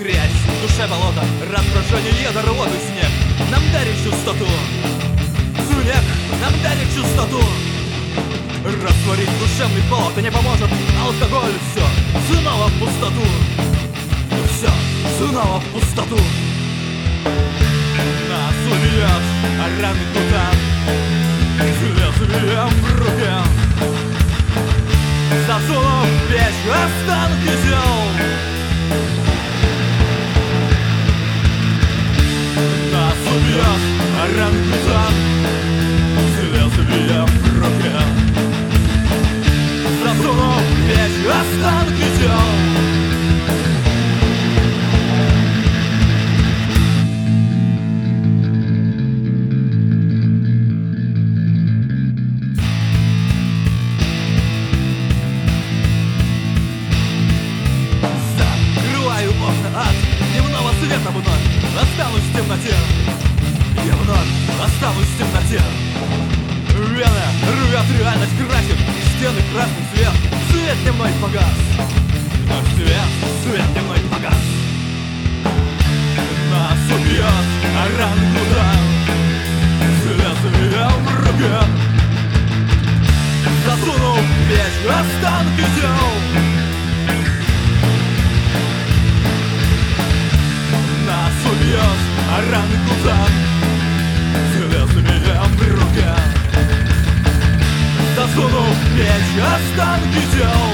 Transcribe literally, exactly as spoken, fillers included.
грязь, в душе болото, раздражение, дорвот и снег нам дарит чистоту. Снег нам дарит чистоту. Растворить душевный холод не поможет алкоголь. Все снова в пустоту. Все снова в пустоту. Нас убьет орангутан с лезвием в руке. Засунув в печь останки тел. Нас убьет орангутан с лезвием в руке. Засунув в печь останки тел. Света вновь останусь в темноте. Я вновь останусь в темноте. Вены рвет реальность, красит стены красный свет. Свет дневной погас. Вновь свет, свет дневной погас. Нас убьет орангутан с лезвием в руке. Засунув в печь останки тел. Нас убьет орангутан с лезвием в руке. Засунув в печь останки тел.